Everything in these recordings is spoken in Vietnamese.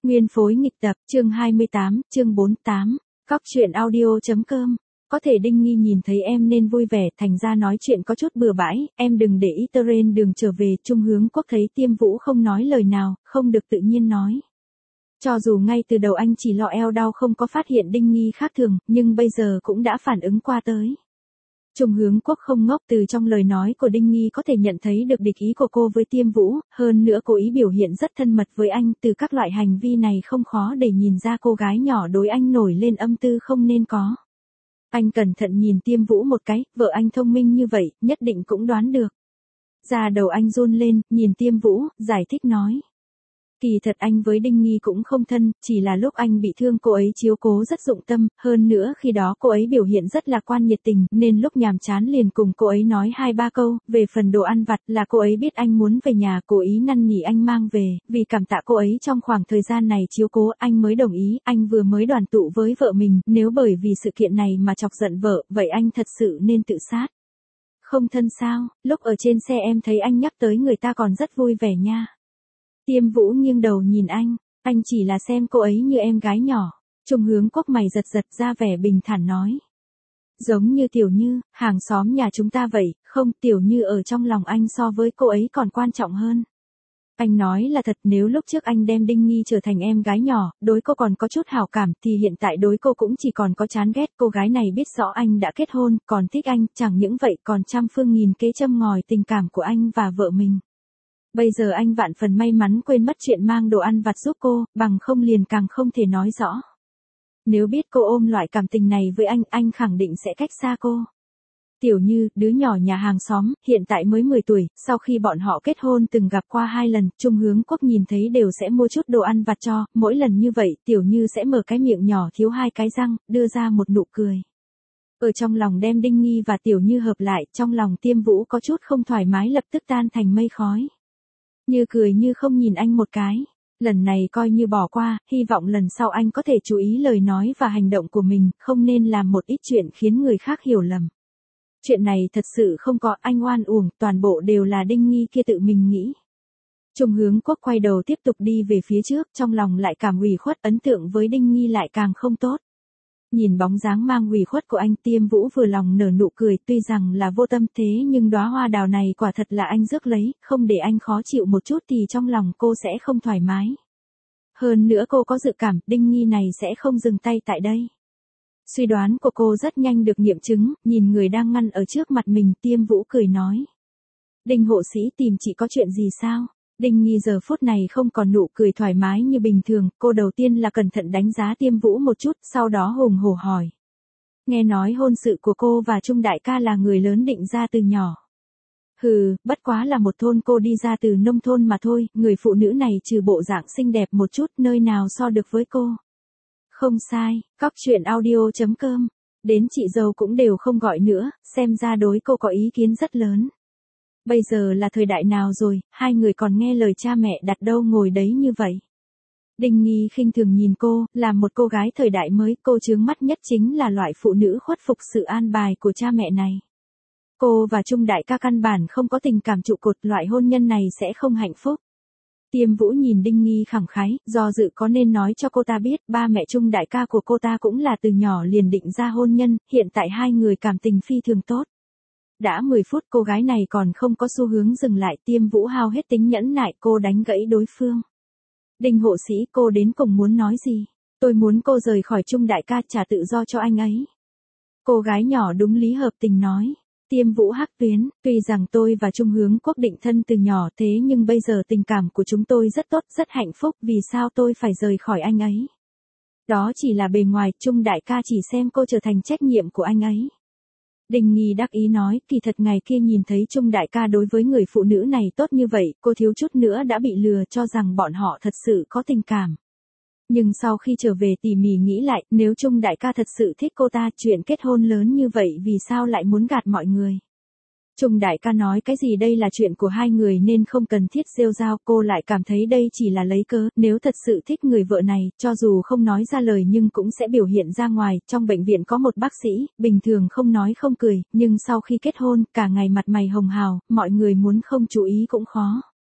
Nguyên phối nghịch tập, chương 28, chương 48, Cóc truyện audio.com. Có thể Đinh Nghi nhìn thấy em nên vui vẻ, thành ra nói chuyện có chút bừa bãi, em đừng để ý. Trên đường trở về, Trung Hướng Quốc thấy Tiêm Vũ không nói lời nào, không được tự nhiên nói. Cho dù ngay từ đầu anh chỉ lo eo đau không có phát hiện Đinh Nghi khác thường, nhưng bây giờ cũng đã phản ứng qua tới. Trung Hướng Quốc không ngốc, từ trong lời nói của Đinh Nghi có thể nhận thấy được địch ý của cô với Tiêm Vũ, hơn nữa cố ý biểu hiện rất thân mật với anh, từ các loại hành vi này không khó để nhìn ra cô gái nhỏ đối anh nổi lên âm tư không nên có. Anh cẩn thận nhìn Tiêm Vũ một cái, vợ anh thông minh như vậy, nhất định cũng đoán được. Da đầu anh run lên, nhìn Tiêm Vũ, giải thích nói. Kỳ thật anh với Đinh Nghi cũng không thân, chỉ là lúc anh bị thương cô ấy chiếu cố rất dụng tâm, hơn nữa khi đó cô ấy biểu hiện rất lạc quan nhiệt tình, nên lúc nhàm chán liền cùng cô ấy nói 2-3 câu. Về phần đồ ăn vặt là cô ấy biết anh muốn về nhà, cố ý năn nỉ anh mang về, vì cảm tạ cô ấy trong khoảng thời gian này chiếu cố anh mới đồng ý. Anh vừa mới đoàn tụ với vợ mình, nếu bởi vì sự kiện này mà chọc giận vợ, vậy anh thật sự nên tự sát. Không thân sao, lúc ở trên xe em thấy anh nhắc tới người ta còn rất vui vẻ nha. Tiêm Vũ nghiêng đầu nhìn anh chỉ là xem cô ấy như em gái nhỏ. Trung Hướng Quốc mày giật giật ra vẻ bình thản nói. Giống như Tiểu Như, hàng xóm nhà chúng ta vậy, không, Tiểu Như ở trong lòng anh so với cô ấy còn quan trọng hơn. Anh nói là thật, nếu lúc trước anh đem Đinh Nghi trở thành em gái nhỏ, đối cô còn có chút hảo cảm, thì hiện tại đối cô cũng chỉ còn có chán ghét. Cô gái này biết rõ anh đã kết hôn, còn thích anh, chẳng những vậy còn trăm phương nghìn kế châm ngòi tình cảm của anh và vợ mình. Bây giờ anh vạn phần may mắn quên mất chuyện mang đồ ăn vặt giúp cô, bằng không liền càng không thể nói rõ. Nếu biết cô ôm loại cảm tình này với anh khẳng định sẽ cách xa cô. Tiểu Như, đứa nhỏ nhà hàng xóm, hiện tại mới 10 tuổi, sau khi bọn họ kết hôn từng gặp qua 2 lần, Trung Hướng Quốc nhìn thấy đều sẽ mua chút đồ ăn vặt cho, mỗi lần như vậy, Tiểu Như sẽ mở cái miệng nhỏ thiếu 2 cái răng, đưa ra một nụ cười. Ở trong lòng đem Đinh Nghi và Tiểu Như hợp lại, trong lòng Tiêm Vũ có chút không thoải mái lập tức tan thành mây khói. Như cười như không nhìn anh một cái. Lần này coi như bỏ qua, hy vọng lần sau anh có thể chú ý lời nói và hành động của mình, không nên làm một ít chuyện khiến người khác hiểu lầm. Chuyện này thật sự không có, anh oan uổng, toàn bộ đều là Đinh Nghi kia tự mình nghĩ. Trung Hướng Quốc quay đầu tiếp tục đi về phía trước, trong lòng lại cảm ủy khuất, ấn tượng với Đinh Nghi lại càng không tốt. Nhìn bóng dáng mang ủy khuất của anh, Tiêm Vũ vừa lòng nở nụ cười, tuy rằng là vô tâm thế nhưng đóa hoa đào này quả thật là anh rước lấy, không để anh khó chịu một chút thì trong lòng cô sẽ không thoải mái. Hơn nữa cô có dự cảm, Đinh Nghi này sẽ không dừng tay tại đây. Suy đoán của cô rất nhanh được nghiệm chứng, nhìn người đang ngăn ở trước mặt mình, Tiêm Vũ cười nói. Đinh hộ sĩ tìm chị có chuyện gì sao? Đinh Nghi giờ phút này không còn nụ cười thoải mái như bình thường, cô đầu tiên là cẩn thận đánh giá Tiêm Vũ một chút, sau đó hùng hổ hỏi. Nghe nói hôn sự của cô và Trung đại ca là người lớn định ra từ nhỏ. Hừ, bất quá là một thôn cô đi ra từ nông thôn mà thôi, người phụ nữ này trừ bộ dạng xinh đẹp một chút, nơi nào so được với cô. Không sai, Cóc truyện audio.com, đến chị dâu cũng đều không gọi nữa, xem ra đối cô có ý kiến rất lớn. Bây giờ là thời đại nào rồi, hai người còn nghe lời cha mẹ đặt đâu ngồi đấy như vậy. Đinh Nghi khinh thường nhìn cô, là một cô gái thời đại mới, cô chướng mắt nhất chính là loại phụ nữ khuất phục sự an bài của cha mẹ này. Cô và Trung đại ca căn bản không có tình cảm trụ cột, loại hôn nhân này sẽ không hạnh phúc. Tiêm Vũ nhìn Đinh Nghi khẳng khái, do dự có nên nói cho cô ta biết, ba mẹ Trung đại ca của cô ta cũng là từ nhỏ liền định ra hôn nhân, hiện tại hai người cảm tình phi thường tốt. Đã 10 phút cô gái này còn không có xu hướng dừng lại, Tiêm Vũ hao hết tính nhẫn nại, cô đánh gãy đối phương. Đinh hộ sĩ, cô đến cùng muốn nói gì? Tôi muốn cô rời khỏi Trung đại ca, trả tự do cho anh ấy. Cô gái nhỏ đúng lý hợp tình nói. Tiêm Vũ hắc tuyến, tuy rằng tôi và Trung Hướng Quốc định thân từ nhỏ thế nhưng bây giờ tình cảm của chúng tôi rất tốt, rất hạnh phúc, vì sao tôi phải rời khỏi anh ấy? Đó chỉ là bề ngoài, Trung đại ca chỉ xem cô trở thành trách nhiệm của anh ấy. Đinh Nghi đắc ý nói, kỳ thật ngày kia nhìn thấy Trung đại ca đối với người phụ nữ này tốt như vậy, cô thiếu chút nữa đã bị lừa cho rằng bọn họ thật sự có tình cảm. Nhưng sau khi trở về tỉ mỉ nghĩ lại, nếu Trung đại ca thật sự thích cô ta, chuyện kết hôn lớn như vậy vì sao lại muốn gạt mọi người? Trung đại ca nói cái gì đây là chuyện của hai người nên không cần thiết rêu rao, cô lại cảm thấy đây chỉ là lấy cớ, nếu thật sự thích người vợ này, cho dù không nói ra lời nhưng cũng sẽ biểu hiện ra ngoài. Trong bệnh viện có một bác sĩ, bình thường không nói không cười, nhưng sau khi kết hôn, cả ngày mặt mày hồng hào, mọi người muốn không chú ý cũng khó.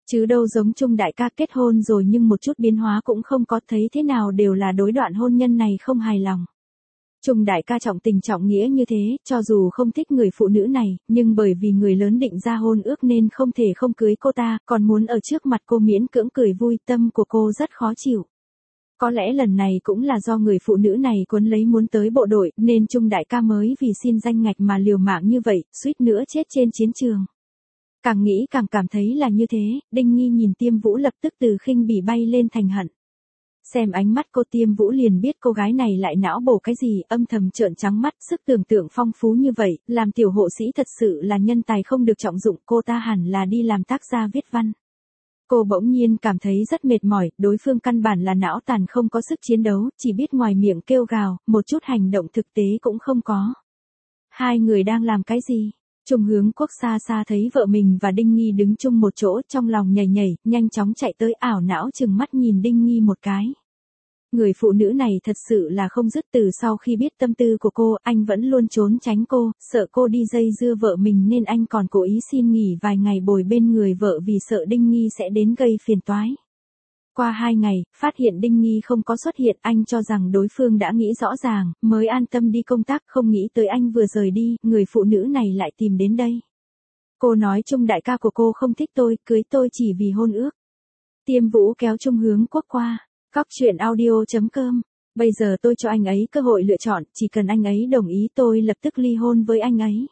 Chứ đâu giống Trung đại ca kết hôn rồi nhưng một chút biến hóa cũng không có, thấy thế nào đều là đối đoạn hôn nhân này không hài lòng. Trung đại ca trọng tình trọng nghĩa như thế, cho dù không thích người phụ nữ này, nhưng bởi vì người lớn định ra hôn ước nên không thể không cưới cô ta, còn muốn ở trước mặt cô miễn cưỡng cười vui, tâm của cô rất khó chịu. Có lẽ lần này cũng là do người phụ nữ này cuốn lấy muốn tới bộ đội, nên Trung đại ca mới vì xin danh ngạch mà liều mạng như vậy, suýt nữa chết trên chiến trường. Càng nghĩ càng cảm thấy là như thế, Đinh Nghi nhìn Tiêm Vũ lập tức từ khinh bỉ bay lên thành hận. Xem ánh mắt cô, Tiêm Vũ liền biết cô gái này lại não bổ cái gì, âm thầm trợn trắng mắt, sức tưởng tượng phong phú như vậy, làm tiểu hộ sĩ thật sự là nhân tài không được trọng dụng, cô ta hẳn là đi làm tác gia viết văn. Cô bỗng nhiên cảm thấy rất mệt mỏi, đối phương căn bản là não tàn không có sức chiến đấu, chỉ biết ngoài miệng kêu gào, một chút hành động thực tế cũng không có. Hai người đang làm cái gì? Trung Hướng Quốc xa xa thấy vợ mình và Đinh Nghi đứng chung một chỗ, trong lòng nhảy nhảy, nhanh chóng chạy tới, ảo não chừng mắt nhìn Đinh Nghi một cái. Người phụ nữ này thật sự là không dứt, từ sau khi biết tâm tư của cô, anh vẫn luôn trốn tránh cô, sợ cô đi dây dưa vợ mình nên anh còn cố ý xin nghỉ vài ngày bồi bên người vợ vì sợ Đinh Nghi sẽ đến gây phiền toái. Qua 2 ngày, phát hiện Đinh Nghi không có xuất hiện, anh cho rằng đối phương đã nghĩ rõ ràng, mới an tâm đi công tác, không nghĩ tới anh vừa rời đi, người phụ nữ này lại tìm đến đây. Cô nói Trung đại ca của cô không thích tôi, cưới tôi chỉ vì hôn ước. Tiêm Vũ kéo Trung Hướng Quốc qua. Cóc truyện audio.com. Bây giờ tôi cho anh ấy cơ hội lựa chọn, chỉ cần anh ấy đồng ý tôi lập tức ly hôn với anh ấy.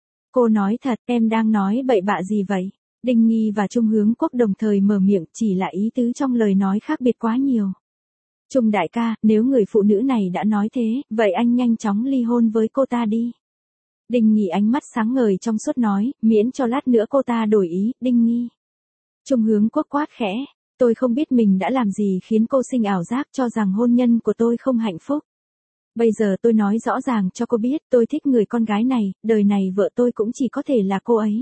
Cô nói thật, em đang nói bậy bạ gì vậy? Đinh Nghi và Trung Hướng Quốc đồng thời mở miệng, chỉ là ý tứ trong lời nói khác biệt quá nhiều. Trung đại ca, nếu người phụ nữ này đã nói thế, vậy anh nhanh chóng ly hôn với cô ta đi. Đinh Nghi ánh mắt sáng ngời trong suốt nói, miễn cho lát nữa cô ta đổi ý, Đinh Nghi. Trung Hướng Quốc quát khẽ. Tôi không biết mình đã làm gì khiến cô sinh ảo giác cho rằng hôn nhân của tôi không hạnh phúc. Bây giờ tôi nói rõ ràng cho cô biết tôi thích người con gái này, đời này vợ tôi cũng chỉ có thể là cô ấy.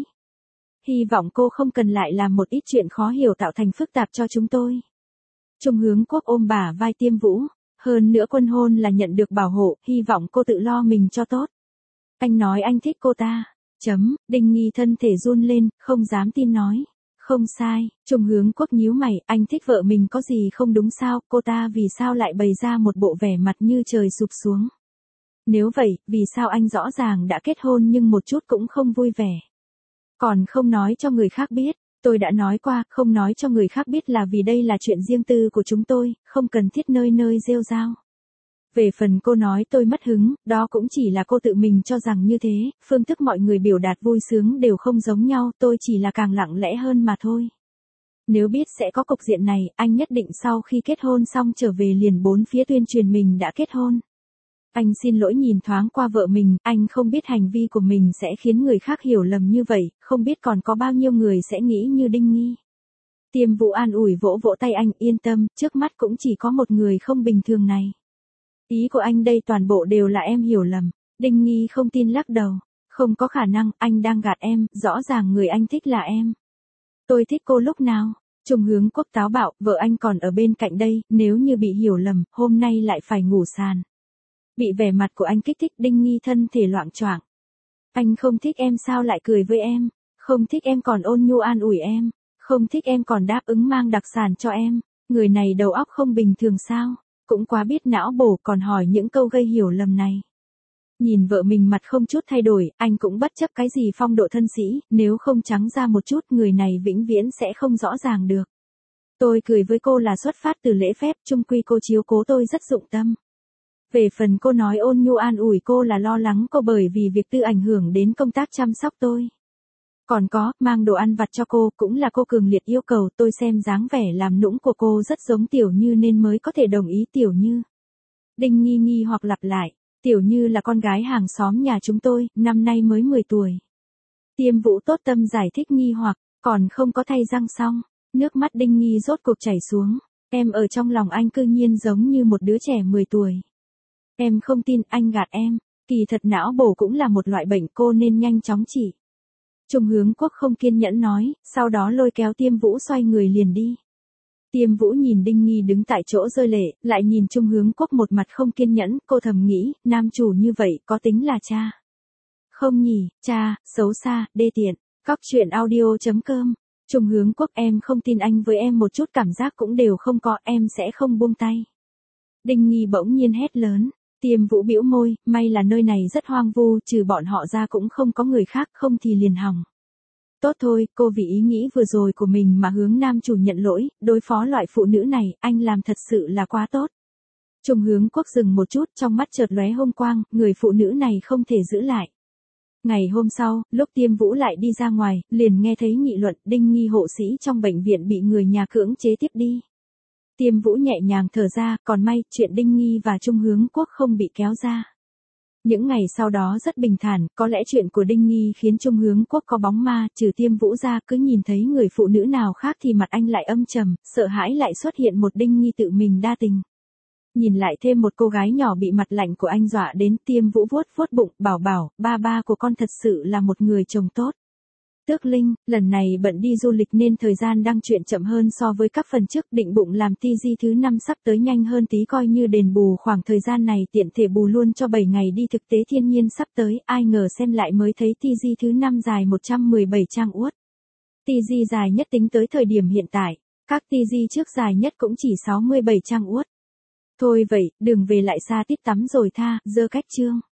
Hy vọng cô không cần lại làm một ít chuyện khó hiểu tạo thành phức tạp cho chúng tôi. Trung Hướng Quốc ôm bả vai Tiêm Vũ, hơn nữa quân hôn là nhận được bảo hộ, hy vọng cô tự lo mình cho tốt. Anh nói anh thích cô ta. Đinh Nghi thân thể run lên, không dám tin nói. Không sai, Trung Hướng Quốc nhíu mày, anh thích vợ mình có gì không đúng sao, cô ta vì sao lại bày ra một bộ vẻ mặt như trời sụp xuống. Nếu vậy, vì sao anh rõ ràng đã kết hôn nhưng một chút cũng không vui vẻ. Còn không nói cho người khác biết, tôi đã nói qua, không nói cho người khác biết là vì đây là chuyện riêng tư của chúng tôi, không cần thiết nơi nơi rêu rao. Về phần cô nói tôi mất hứng, đó cũng chỉ là cô tự mình cho rằng như thế, phương thức mọi người biểu đạt vui sướng đều không giống nhau, tôi chỉ là càng lặng lẽ hơn mà thôi. Nếu biết sẽ có cục diện này, anh nhất định sau khi kết hôn xong trở về liền bốn phía tuyên truyền mình đã kết hôn. Anh xin lỗi nhìn thoáng qua vợ mình, anh không biết hành vi của mình sẽ khiến người khác hiểu lầm như vậy, không biết còn có bao nhiêu người sẽ nghĩ như Đinh Nghi. Tiêm Vũ an ủi vỗ vỗ tay anh, yên tâm, trước mắt cũng chỉ có một người không bình thường này. Ý của anh đây toàn bộ đều là em hiểu lầm. Đinh Nghi không tin lắc đầu. Không có khả năng, anh đang gạt em, rõ ràng người anh thích là em. Tôi thích cô lúc nào? Trung Hướng Quốc táo bạo, vợ anh còn ở bên cạnh đây, nếu như bị hiểu lầm, hôm nay lại phải ngủ sàn. Bị vẻ mặt của anh kích thích, Đinh Nghi thân thể loạng choạng. Anh không thích em sao lại cười với em? Không thích em còn ôn nhu an ủi em? Không thích em còn đáp ứng mang đặc sản cho em? Người này đầu óc không bình thường sao? Cũng quá biết não bổ, còn hỏi những câu gây hiểu lầm này. Nhìn vợ mình mặt không chút thay đổi, anh cũng bất chấp cái gì phong độ thân sĩ, nếu không trắng ra một chút người này vĩnh viễn sẽ không rõ ràng được. Tôi cười với cô là xuất phát từ lễ phép, chung quy cô chiếu cố tôi rất dụng tâm. Về phần cô nói ôn nhu an ủi cô là lo lắng cô bởi vì việc tư ảnh hưởng đến công tác chăm sóc tôi. Còn có, mang đồ ăn vặt cho cô, cũng là cô cường liệt yêu cầu, tôi xem dáng vẻ làm nũng của cô rất giống Tiểu Như nên mới có thể đồng ý Tiểu Như. Đinh Nghi nghi hoặc lặp lại, Tiểu Như là con gái hàng xóm nhà chúng tôi, năm nay mới 10 tuổi. Tiêm Vũ tốt tâm giải thích nghi hoặc, còn không có thay răng xong, nước mắt Đinh Nghi rốt cuộc chảy xuống, em ở trong lòng anh cư nhiên giống như một đứa trẻ 10 tuổi. Em không tin anh gạt em, kỳ thật não bổ cũng là một loại bệnh cô nên nhanh chóng chỉ. Trung Hướng Quốc không kiên nhẫn nói, sau đó lôi kéo Tiêm Vũ xoay người liền đi. Tiêm Vũ nhìn Đinh Nghi đứng tại chỗ rơi lệ, lại nhìn Trung Hướng Quốc một mặt không kiên nhẫn, cô thầm nghĩ, nam chủ như vậy có tính là cha? Không nhỉ, cha, xấu xa, đê tiện. Cóc truyện audio.com Trung Hướng Quốc em không tin anh với em một chút cảm giác cũng đều không có, em sẽ không buông tay. Đinh Nghi bỗng nhiên hét lớn. Tiêm Vũ bĩu môi, may là nơi này rất hoang vu, trừ bọn họ ra cũng không có người khác, không thì liền hỏng. Tốt thôi, cô vì ý nghĩ vừa rồi của mình mà hướng nam chủ nhận lỗi, đối phó loại phụ nữ này, anh làm thật sự là quá tốt. Trung Hướng Quốc dừng một chút, trong mắt chợt lóe hung quang, người phụ nữ này không thể giữ lại. Ngày hôm sau, lúc Tiêm Vũ lại đi ra ngoài, liền nghe thấy nghị luận Đinh Nghi hộ sĩ trong bệnh viện bị người nhà cưỡng chế tiếp đi. Tiêm Vũ nhẹ nhàng thở ra, còn may, chuyện Đinh Nghi và Trung Hướng Quốc không bị kéo ra. Những ngày sau đó rất bình thản, có lẽ chuyện của Đinh Nghi khiến Trung Hướng Quốc có bóng ma, trừ Tiêm Vũ ra, cứ nhìn thấy người phụ nữ nào khác thì mặt anh lại âm trầm, sợ hãi lại xuất hiện một Đinh Nghi tự mình đa tình. Nhìn lại thêm một cô gái nhỏ bị mặt lạnh của anh dọa đến, Tiêm Vũ vuốt vuốt bụng, bảo bảo, ba của con thật sự là một người chồng tốt. Tước Linh, lần này bận đi du lịch nên thời gian đăng truyện chậm hơn so với các phần trước, định bụng làm TG thứ 5 sắp tới nhanh hơn tí coi như đền bù khoảng thời gian này, tiện thể bù luôn cho 7 ngày đi thực tế thiên nhiên sắp tới, ai ngờ xem lại mới thấy TG thứ 5 dài 117 trang uất. TG dài nhất tính tới thời điểm hiện tại, các TG trước dài nhất cũng chỉ 67 trang uất. Thôi vậy, đừng về lại xa tít tắm rồi tha, dơ cách chương.